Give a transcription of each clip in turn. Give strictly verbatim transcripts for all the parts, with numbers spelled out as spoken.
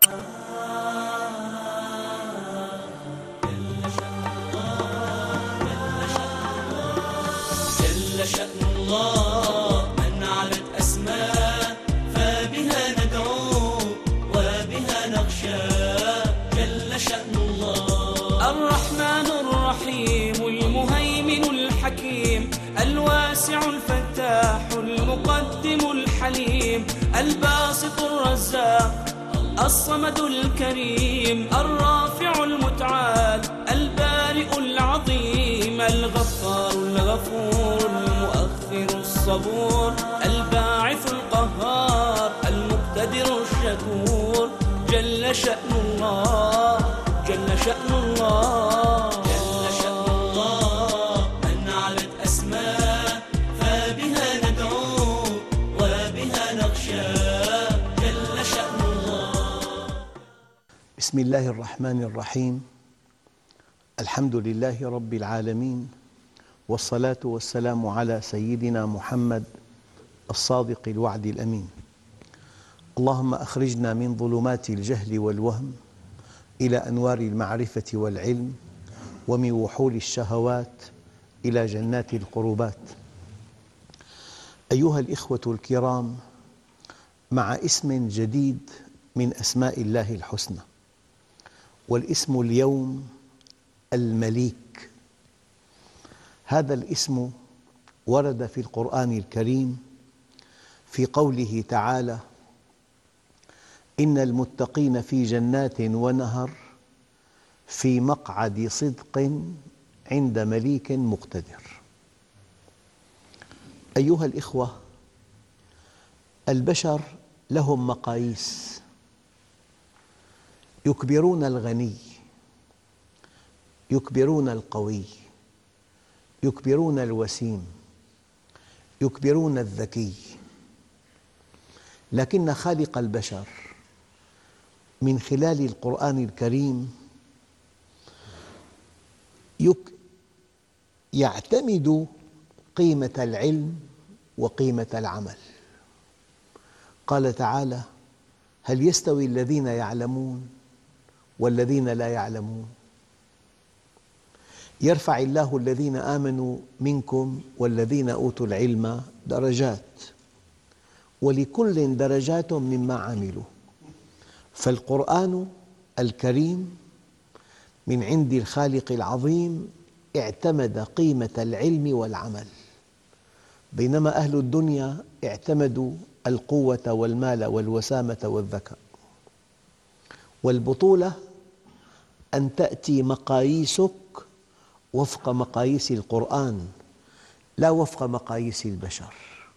جل شأن الله من علت أسماء فبها ندعو وبها نخشى. جل شأن الله الرحمن الرحيم المهيمن الحكيم الواسع الفتاح المقدم الحليم الباسط الرزاق الصمد الكريم الرافع المتعال البارئ العظيم الغفار الغفور المؤخر الصبور الباعث القهار المقتدر الشكور. جل شأن الله جل شأن الله جل شأن الله من علت أسماء فبها ندعو وبها نخشى. جل شأن الله. بسم الله الرحمن الرحيم. الحمد لله رب العالمين، والصلاة والسلام على سيدنا محمد الصادق الوعد الأمين. اللهم أخرجنا من ظلمات الجهل والوهم إلى أنوار المعرفة والعلم، ومن وحول الشهوات إلى جنات القربات. أيها الإخوة الكرام، مع اسم جديد من أسماء الله الحسنى، والاسم اليوم المليك. هذا الاسم ورد في القرآن الكريم في قوله تعالى: إن المتقين في جنات ونهر في مقعد صدق عند مليك مقتدر. أيها الإخوة، البشر لهم مقاييس، يكبرون الغني، يكبرون القوي، يكبرون الوسيم، يكبرون الذكي. لكن خالق البشر من خلال القرآن الكريم يعتمد قيمة العلم وقيمة العمل. قال تعالى: هل يستوي الذين يعلمون والذين لا يعلمون؟ يرفع الله الذين آمنوا منكم والذين أوتوا العلم درجات، ولكل درجات مما عملوا. فالقرآن الكريم من عند الخالق العظيم اعتمد قيمة العلم والعمل، بينما أهل الدنيا اعتمدوا القوة والمال والوسامة والذكاء. والبطولة أن تأتي مقاييسك وفق مقاييس القرآن لا وفق مقاييس البشر.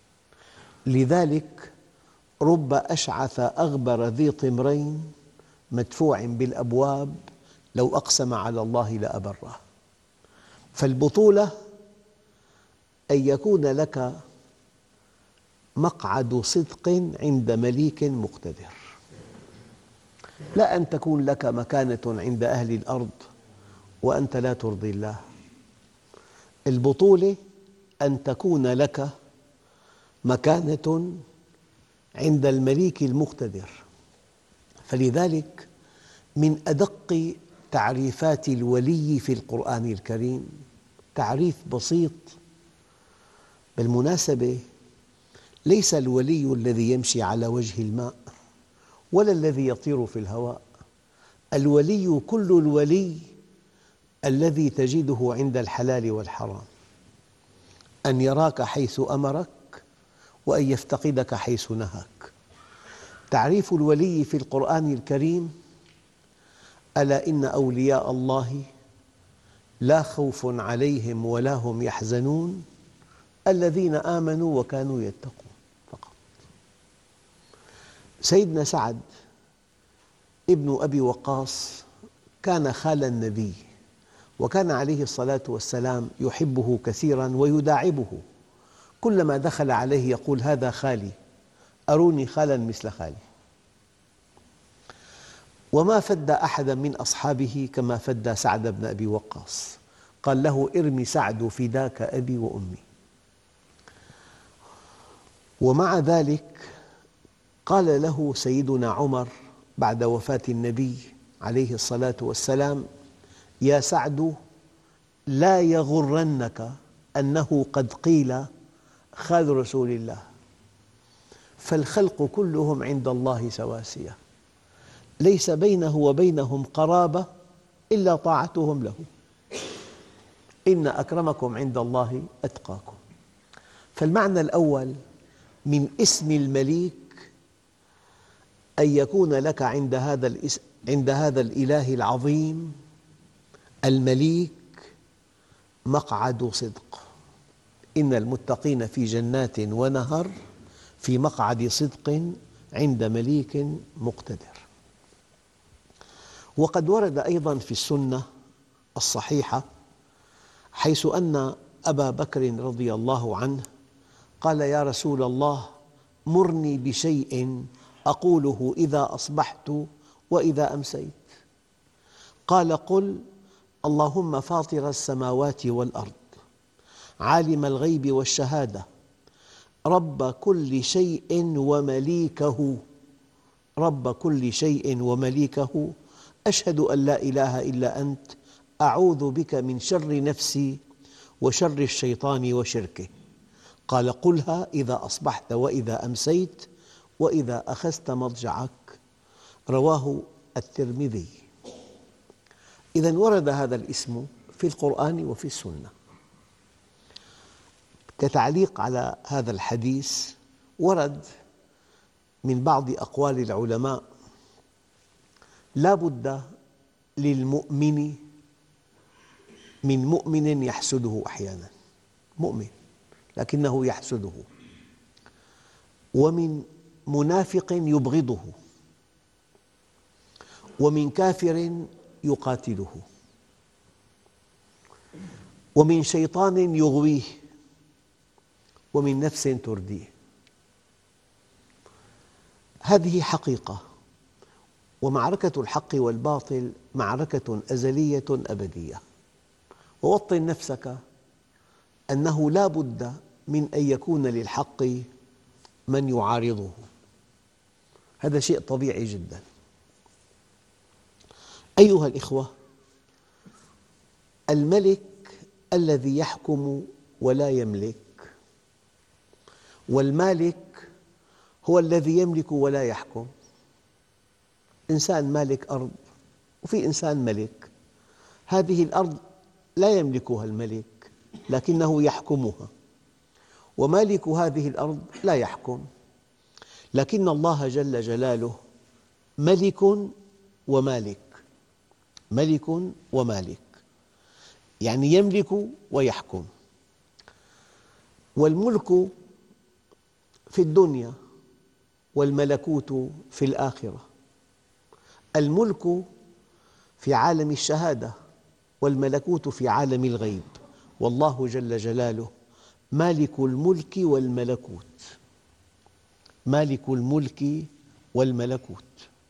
لذلك رب أشعث أغبر ذي طمرين مدفوع بالأبواب لو أقسم على الله لأبره. فالبطولة أن يكون لك مقعد صدق عند مليك مقتدر، لا أن تكون لك مكانة عند أهل الأرض وأنت لا ترضي الله. البطولة أن تكون لك مكانة عند المليك المقتدر. فلذلك من أدق تعريفات الولي في القرآن الكريم تعريف بسيط. بالمناسبة، ليس الولي الذي يمشي على وجه الماء ولا الذي يطير في الهواء. الولي كل الولي الذي تجده عند الحلال والحرام، أن يراك حيث أمرك وأن يفتقدك حيث نهاك. تعريف الولي في القرآن الكريم: ألا إن أولياء الله لا خوف عليهم ولا هم يحزنون الذين آمنوا وكانوا يتقون. فقط. سيدنا سعد ابن أبي وقاص كان خال النبي، وكان عليه الصلاة والسلام يحبه كثيراً ويداعبه. كلما دخل عليه يقول: هذا خالي، أروني خالاً مثل خالي. وما فدى أحداً من أصحابه كما فدى سعد بن أبي وقاص. قال له: ارمي سعد فداك أبي وأمي. ومع ذلك قال له سيدنا عمر بعد وفاة النبي عليه الصلاة والسلام: يا سعد، لا يغرنك أنه قد قيل خال رسول الله، فالخلق كلهم عند الله سواسية، ليس بينه وبينهم قرابة إلا طاعتهم له، إن أكرمكم عند الله أتقاكم. فالمعنى الأول من اسم المليك أن يكون لك عند هذا الاسم عند هذا الإله العظيم المليك مقعد صدق. إن المتقين في جنات ونهر في مقعد صدق عند مليك مقتدر. وقد ورد أيضاً في السنة الصحيحة حيث أن أبا بكر رضي الله عنه قال: يا رسول الله، مرني بشيء أقوله إذا أصبحت وإذا أمسيت. قال: قل: اللهم فاطر السماوات والأرض، عالم الغيب والشهادة، رب كل شيء ومليكه رب كل شيء ومليكه أشهد أن لا إله إلا أنت، أعوذ بك من شر نفسي وشر الشيطان وشركه. قال: قلها إذا أصبحت وإذا أمسيت وإذا أخذت مضجعك. رواه الترمذي. إذن ورد هذا الاسم في القرآن وفي السنة. كتعليق على هذا الحديث، ورد من بعض أقوال العلماء: لا بد للمؤمن من مؤمن يحسده أحياناً، مؤمن لكنه يحسده، ومن منافق يبغضه، ومن كافر يقاتله، ومن شيطان يغويه، ومن نفس ترديه. هذه حقيقة، ومعركة الحق والباطل معركة أزلية أبدية. ووطن نفسك أنه لا بد من أن يكون للحق من يعارضه، هذا شيء طبيعي جداً. أيها الإخوة، الملك الذي يحكم ولا يملك، والمالك هو الذي يملك ولا يحكم. إنسان مالك أرض وفي إنسان ملك. هذه الأرض لا يملكها الملك لكنه يحكمها، ومالك هذه الأرض لا يحكم، لكن الله جل جلاله ملك ومالك، ملك ومالك، يعني يملك ويحكم. والملك في الدنيا والملكوت في الآخرة. الملك في عالم الشهادة والملكوت في عالم الغيب، والله جل جلاله مالك الملك والملكوت، مالك الملك والملكوت.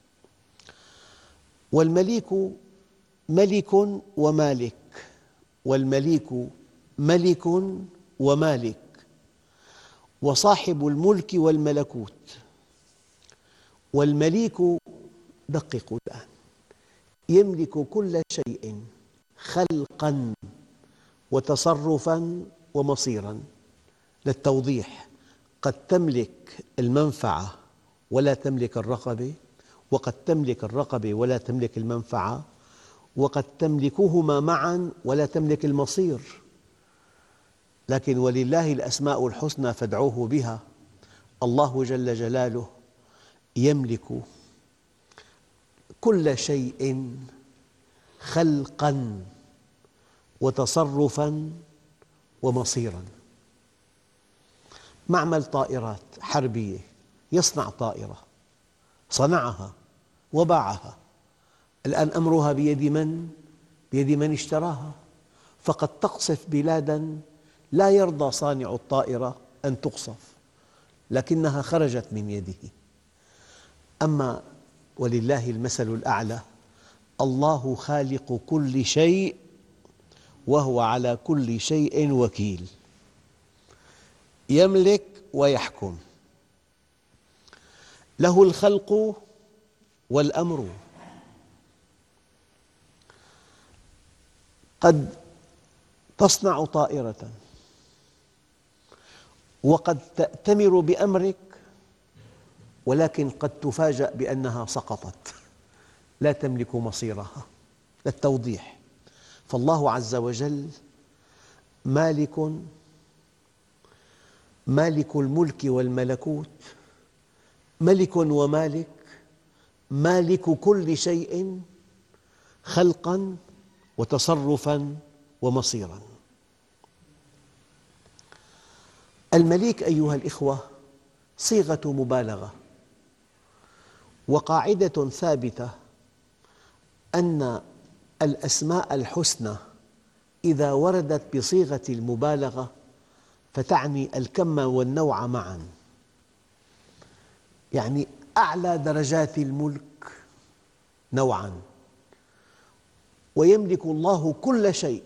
والمليك ملك ومالك، والمليك ملك ومالك، وصاحب الملك والملكوت. والمليك، دققوا الآن، يملك كل شيء خلقاً وتصرفاً ومصيراً. للتوضيح: قد تملك المنفعة ولا تملك الرقبة، وقد تملك الرقبة ولا تملك المنفعة، وقد تملكهما معاً ولا تملك المصير. لكن ولله الأسماء الحسنى فادعوه بها. الله جل جلاله يملك كل شيء خلقاً وتصرفاً ومصيراً. معمل طائرات حربية يصنع طائرة، صنعها وباعها، الآن أمرها بيد من؟ بيد من اشتراها. فقد تقصف بلاداً لا يرضى صانع الطائرة أن تقصف، لكنها خرجت من يده. أما ولله المثل الأعلى، الله خالق كل شيء وهو على كل شيء وكيل، يملك ويحكم، له الخلق والأمر. قد تصنع طائرة وقد تأتمر بأمرك، ولكن قد تفاجأ بأنها سقطت لا تملك مصيرها. للتوضيح، فالله عز وجل مالك مالك الملك والملكوت، ملك ومالك، مالك كل شيء خلقاً وتصرفاً ومصيراً. المليك أيها الأخوة صيغة مبالغة، وقاعدة ثابتة أن الأسماء الحسنى إذا وردت بصيغة المبالغة فتعني الكم والنوع معاً. يعني أعلى درجات الملك نوعاً، ويملك الله كل شيء.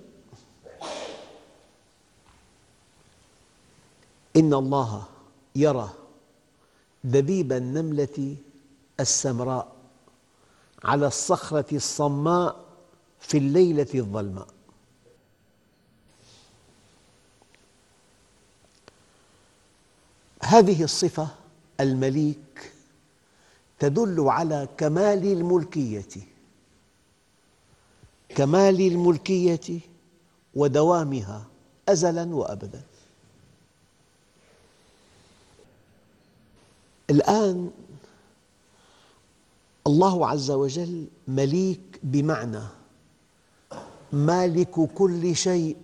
إن الله يرى دبيب النملة السمراء على الصخرة الصماء في الليلة الظلماء. هذه الصفة المليك تدل على كمال الملكية، كمال الملكية ودوامها أزلاً وأبداً. الآن الله عز وجل مليك بمعنى مالك كل شيء،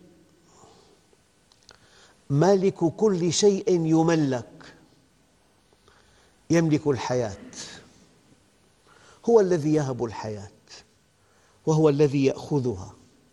مالك كل شيء يملك، يملك الحياة، هو الذي يهب الحياة وهو الذي يأخذها.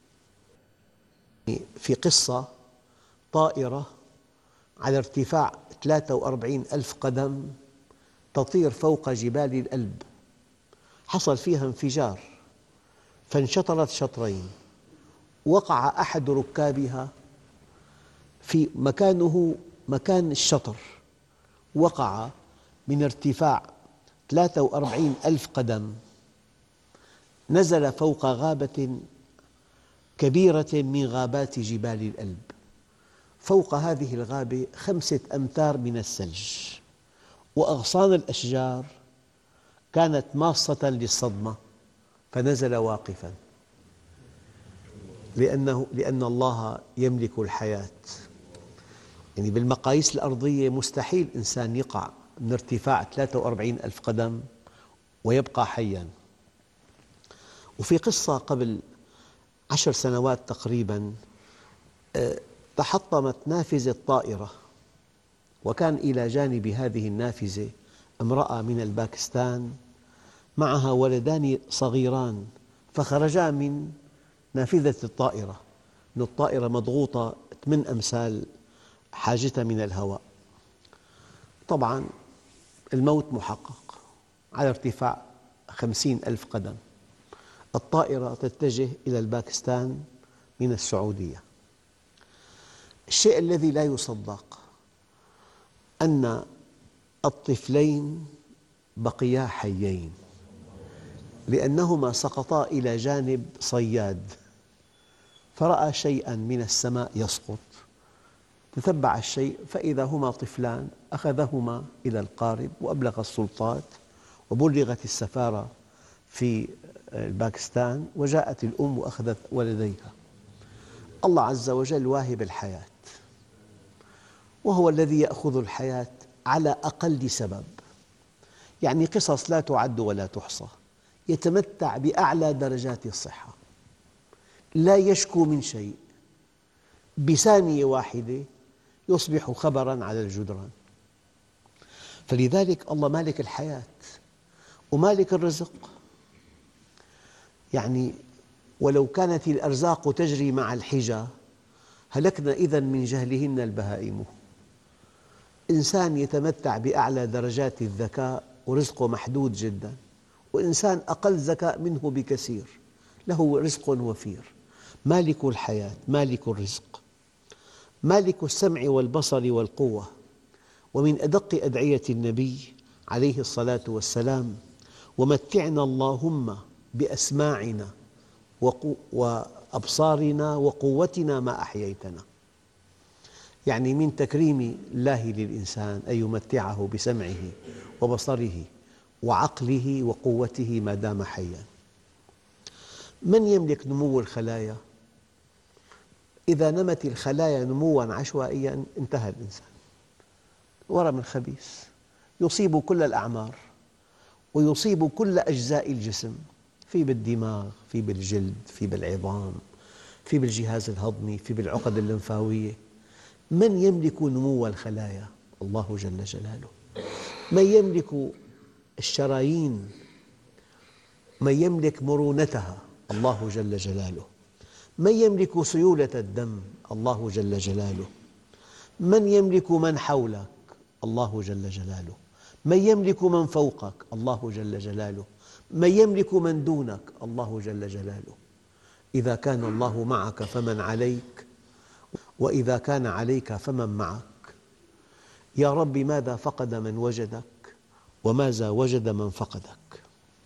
في قصة طائرة على ارتفاع ثلاثة وأربعين ألف قدم تطير فوق جبال الألب، حصل فيها انفجار فانشطرت شطرين، وقع أحد ركابها في مكانه مكان الشطر، وقع من ارتفاع ثلاثة وأربعين ألف قدم، نزل فوق غابة كبيرة من غابات جبال الألب. فوق هذه الغابة خمسة أمتار من الثلج، وأغصان الأشجار كانت ماصة للصدمة، فنزل واقفاً لأنه لأن الله يملك الحياة. يعني بالمقاييس الأرضية مستحيل إنسان يقع من ارتفاع ثلاثة وأربعين ألف قدم ويبقى حياً. وفي قصة قبل عشر سنوات تقريباً تحطمت نافذة طائرة، وكان إلى جانب هذه النافذة امرأة من الباكستان معها ولدان صغيران، فخرجا من نافذة الطائرة، أن الطائرة مضغوطة ثمان أمثال حاجتها من الهواء. طبعاً الموت محقق على ارتفاع خمسين ألف قدم. الطائرة تتجه إلى الباكستان من السعودية. الشيء الذي لا يصدق أن الطفلين بقيا حيين، لأنهما سقطا إلى جانب صياد، فرأى شيئاً من السماء يسقط، تتبع الشيء فإذا هما طفلان، أخذهما إلى القارب وأبلغ السلطات وبلغت السفارة في الباكستان، وجاءت الأم وأخذت ولديها. الله عز وجل واهب الحياة، وهو الذي يأخذ الحياة على أقل سبب. يعني قصص لا تعد ولا تحصى. يتمتع بأعلى درجات الصحة، لا يشكو من شيء، بثانية واحدة يصبح خبراً على الجدران. فلذلك الله مالك الحياة ومالك الرزق. يعني ولو كانت الأرزاق تجري مع الحجى هلكنا إذن من جهلهن البهائم. إنسان يتمتع بأعلى درجات الذكاء ورزقه محدود جداً، وإنسان أقل ذكاء منه بكثير له رزق وفير. مالك الحياة، مالك الرزق، مالك السمع والبصر والقوة. ومن أدق أدعية النبي عليه الصلاة والسلام: ومتعنا اللهم بأسماعنا وأبصارنا وقوتنا ما أحييتنا. يعني من تكريم الله للإنسان أن يمتعه بسمعه وبصره وعقله وقوته ما دام حياً. من يملك نمو الخلايا؟ إذا نمت الخلايا نمواً عشوائياً انتهى الإنسان. ورم خبيث يصيب كل الأعمار ويصيب كل أجزاء الجسم، في بالدماغ، في بالجلد، في بالعظام، في بالجهاز الهضمي، في بالعقد الليمفاوية. من يملك نمو الخلايا؟ الله جل جلاله. من يملك الشرايين؟ من يملك مرونتها؟ الله جل جلاله. من يملك سيولة الدم؟ الله جل جلاله. من يملك من حولك؟ الله جل جلاله. من يملك من فوقك؟ الله جل جلاله. من يملك من دونك؟ الله جل جلاله. إذا كان الله معك فمن عليك، وإذا كان عليك فمن معك. يا رب ماذا فقد من وجدك وماذا وجد من فقدك.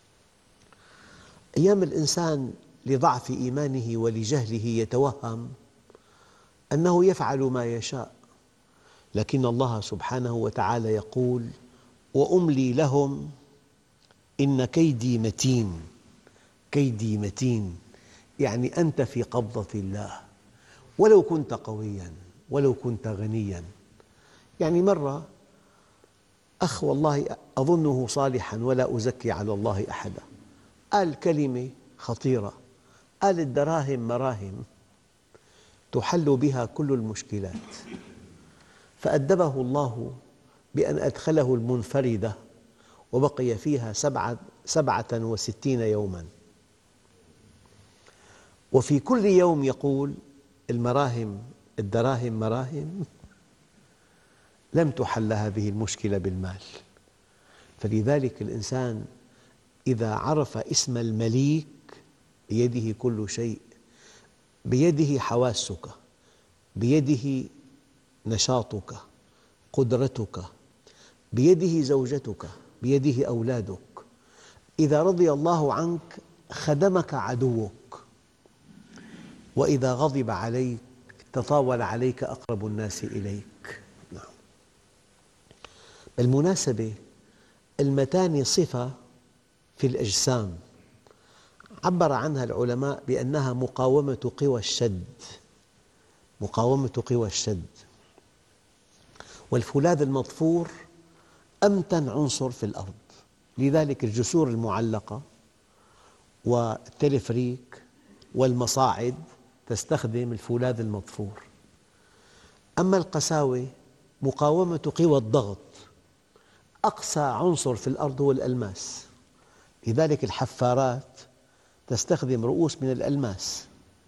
أيام الإنسان لضعف إيمانه ولجهله يتوهم أنه يفعل ما يشاء، لكن الله سبحانه وتعالى يقول: وأملي لهم إن كيدي متين. كيدي متين يعني أنت في قبضة الله، ولو كنت قوياً ولو كنت غنياً. يعني مرة أخ والله أظنه صالحاً ولا أزكي على الله أحداً، قال كلمة خطيرة، قال: الدراهم مراهم تحل بها كل المشكلات. فأدبه الله بأن أدخله المنفردة وبقي فيها سبعة, سبعة وستين يوماً، وفي كل يوم يقول: المراهم الدراهم مراهم لم تحل هذه المشكلة بالمال. فلذلك الإنسان إذا عرف اسم المليك بيده كل شيء، بيده حواسك، بيده نشاطك، قدرتك، بيده زوجتك، بيده أولادك. إذا رضي الله عنك خدمك عدوك، وإذا غضب عليك تطاول عليك أقرب الناس إليك. نعم. بالمناسبة المتانة صفة في الأجسام عبر عنها العلماء بأنها مقاومة قوى الشد. مقاومة قوى الشد. والفولاذ المضفور أمتن عنصر في الأرض، لذلك الجسور المعلقة والتلفريك والمصاعد تستخدم الفولاذ المضفور. أما القساوة مقاومة قوى الضغط، أقسى عنصر في الأرض هو الألماس، لذلك الحفارات تستخدم رؤوس من الألماس.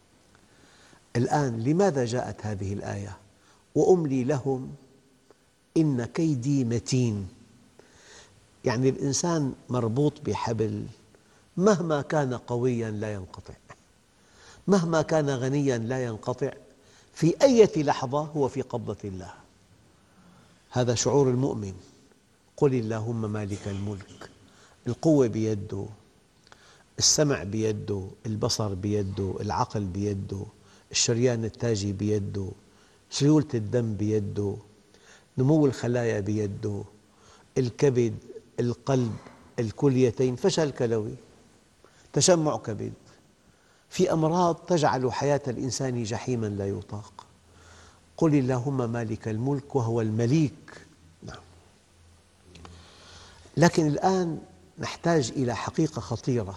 الآن لماذا جاءت هذه الآية؟ وأملي لهم إن كيدي متين. يعني الإنسان مربوط بحبل، مهما كان قوياً لا ينقطع، مهما كان غنياً لا ينقطع، في أي لحظة هو في قبضة الله. هذا شعور المؤمن. قل اللهم مالك الملك، القوة بيده، السمع بيده، البصر بيده، العقل بيده، الشريان التاجي بيده، سيولة الدم بيده، نمو الخلايا بيده، الكبد، القلب، الكليتين، فشل كلوي، تشمع كبد. في أمراض تجعل حياة الإنسان جحيماً لا يطاق. قل اللهم مالك الملك، وهو المليك. نعم. لكن الآن نحتاج إلى حقيقة خطيرة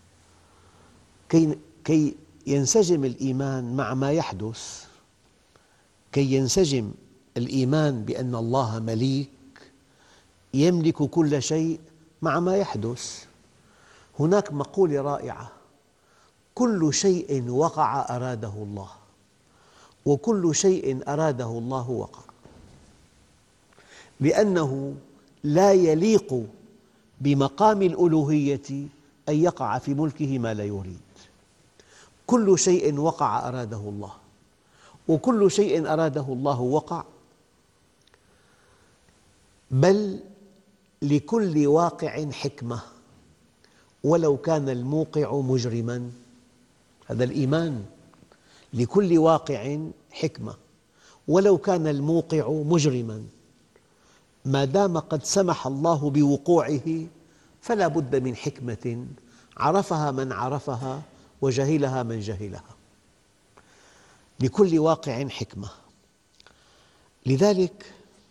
كي كي ينسجم الإيمان مع ما يحدث، كي ينسجم الإيمان بأن الله مليك يملك كل شيء مع ما يحدث. هناك مقولة رائعة: كل شيء وقع أراده الله، وكل شيء أراده الله وقع، لأنه لا يليق بمقام الألوهية أن يقع في ملكه ما لا يريد. كل شيء وقع أراده الله، وكل شيء أراده الله وقع، بل لكل واقع حكمة. ولو كان الموقع مجرماً. هذا الإيمان، لكل واقع حكمة ولو كان الموقع مجرماً. ما دام قد سمح الله بوقوعه فلا بد من حكمة عرفها من عرفها وجهلها من جهلها. لكل واقع حكمة. لذلك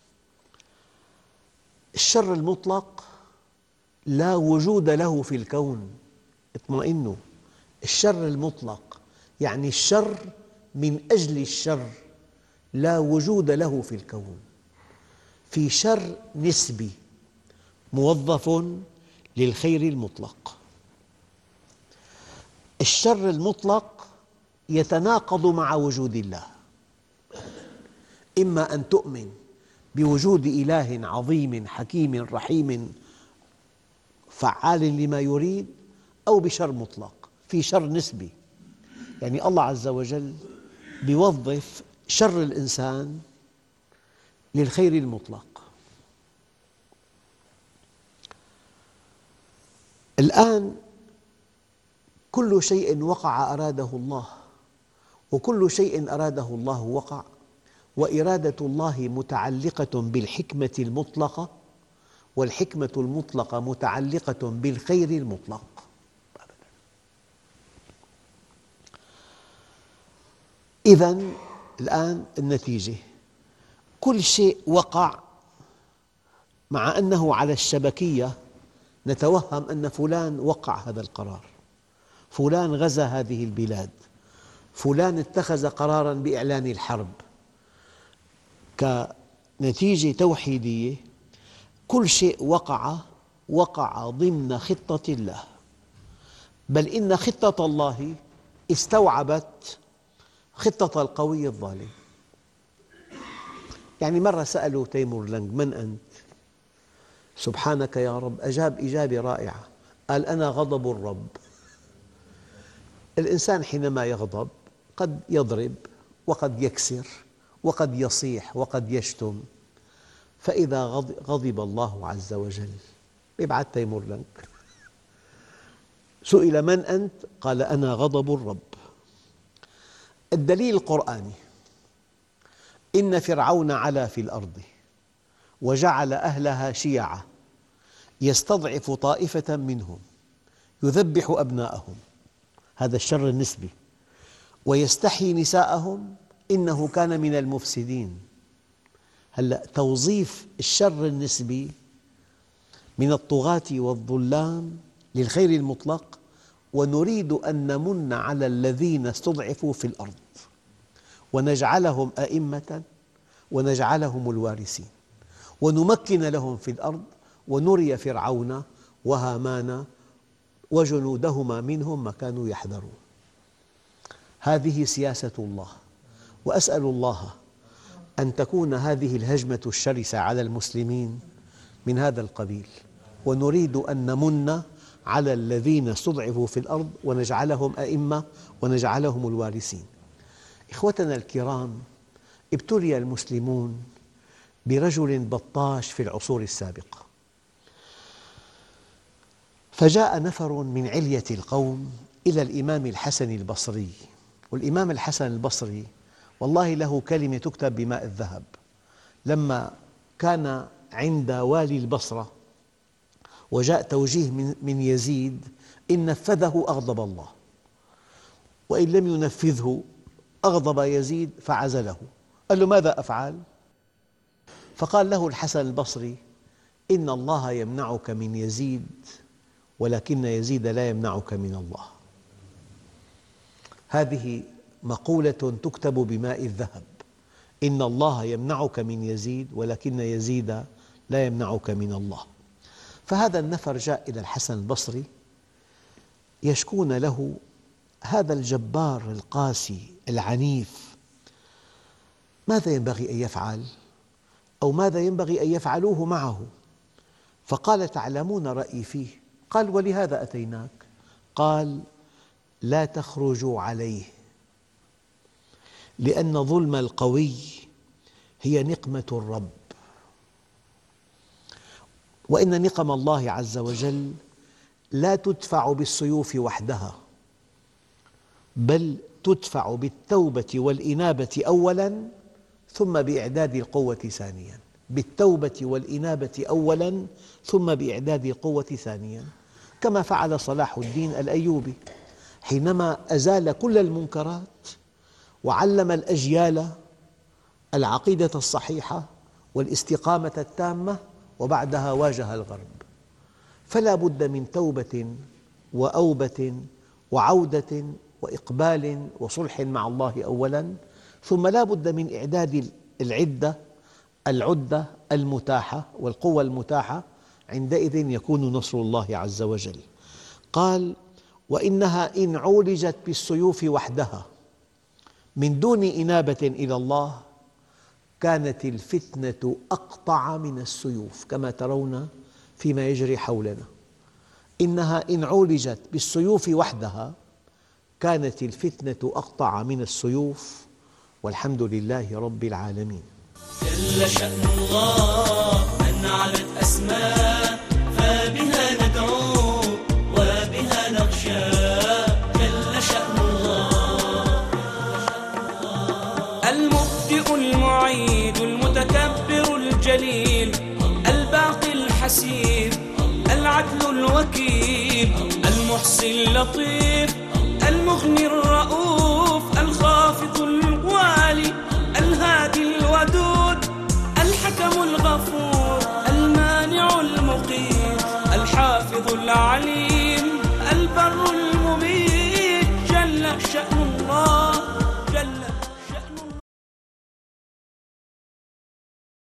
الشر المطلق لا وجود له في الكون. اطمئنوا، الشر المطلق يعني الشر من أجل الشر لا وجود له في الكون. في شر نسبي موظف للخير المطلق. الشر المطلق يتناقض مع وجود الله. إما أن تؤمن بوجود إله عظيم حكيم رحيم فعال لما يريد، أو بشر مطلق. في شر نسبي، يعني الله عز وجل يوظف شر الإنسان للخير المطلق. الآن كل شيء وقع أراده الله، وكل شيء أراده الله وقع، وإرادة الله متعلقة بالحكمة المطلقة، والحكمة المطلقة متعلقة بالخير المطلق. إذن الآن النتيجة، كل شيء وقع، مع أنه على الشبكية نتوهم أن فلان وقع هذا القرار، فلان غزا هذه البلاد، فلان اتخذ قراراً بإعلان الحرب. كنتيجة توحيدية كل شيء وقع وقع ضمن خطة الله، بل إن خطة الله استوعبت خطة القوي الظالم. يعني مرة سألوا تيمور لنج: من أنت؟ سبحانك يا رب. أجاب إجابة رائعة، قال: أنا غضب الرب. الإنسان حينما يغضب قد يضرب وقد يكسر وقد يصيح وقد يشتم، فإذا غضب الله عز وجل يبعث تيمور لنج. سئل: من أنت؟ قال: أنا غضب الرب. الدليل القرآني: إن فرعون علا في الأرض وجعل أهلها شيعاً يستضعف طائفة منهم يذبح أبناءهم، هذا الشر النسبي، ويستحيي نساءهم إنه كان من المفسدين. هلأ توظيف الشر النسبي من الطغاة والظلام للخير المطلق، ونريد أن نمن على الذين استضعفوا في الأرض ونجعلهم أئمة ونجعلهم الوارثين، ونمكن لهم في الأرض، ونري فرعون وهامان وجنودهما منهم ما كانوا يحذرون. هذه سياسة الله، وأسأل الله أن تكون هذه الهجمة الشرسة على المسلمين من هذا القبيل، ونريد أن نمن على الذين استضعفوا في الأرض ونجعلهم أئمة ونجعلهم الوارثين. إخوتنا الكرام، ابتلي المسلمون برجل بطاش في العصور السابقة، فجاء نفر من علية القوم إلى الإمام الحسن البصري. والإمام الحسن البصري والله له كلمة تكتب بماء الذهب. لما كان عند والي البصرة وجاء توجيه من يزيد إن نفذه أغضب الله، وإن لم ينفذه أغضب يزيد فعزله. قال له: ماذا أفعل؟ فقال له الحسن البصري: إن الله يمنعك من يزيد ولكن يزيد لا يمنعك من الله. هذه مقولة تكتب بماء الذهب: إن الله يمنعك من يزيد ولكن يزيد لا يمنعك من الله. فهذا النفر جاء إلى الحسن البصري يشكون له هذا الجبار القاسي العنيف، ماذا ينبغي أن يفعل؟ أو ماذا ينبغي أن يفعلوه معه؟ فقال: تعلمون رأيي فيه. قال: ولهذا أتيناك. قال: لا تخرجوا عليه، لأن ظلم القوي هي نقمة الرب، وإن نقم الله عز وجل لا تدفع بالسيوف وحدها، بل تدفع بالتوبة والإنابة أولاً ثم بإعداد القوة ثانياً. بالتوبة والإنابة أولاً ثم بإعداد القوة ثانياً، كما فعل صلاح الدين الأيوبي حينما أزال كل المنكرات وعلم الأجيال العقيدة الصحيحة والاستقامة التامة، وبعدها واجه الغرب. فلا بد من توبة وأوبة وعودة وإقبال وصلح مع الله أولاً، ثم لا بد من إعداد العدة العدة المتاحة والقوة المتاحة، عندئذ يكون نصر الله عز وجل. قال: وإنها إن عولجت بالسيوف وحدها من دون إنابة إلى الله كانت الفتنة أقطع من السيوف، كما ترون فيما يجري حولنا. إنها إن عولجت بالسيوف وحدها كانت الفتنة أقطع من السيوف، والحمد لله رب العالمين. جل شأن الله من علت أسماء، فبها ندعو وبها نخشى. جل شأن الله المبدئ المعيد المتكبر الجليل الباقي الحسيب العدل الوكيل المحصي اللطيف المغني الرؤوف الخافض الوالي الهادي الودود الحكم الغفور المانع المقيت الحافظ العليم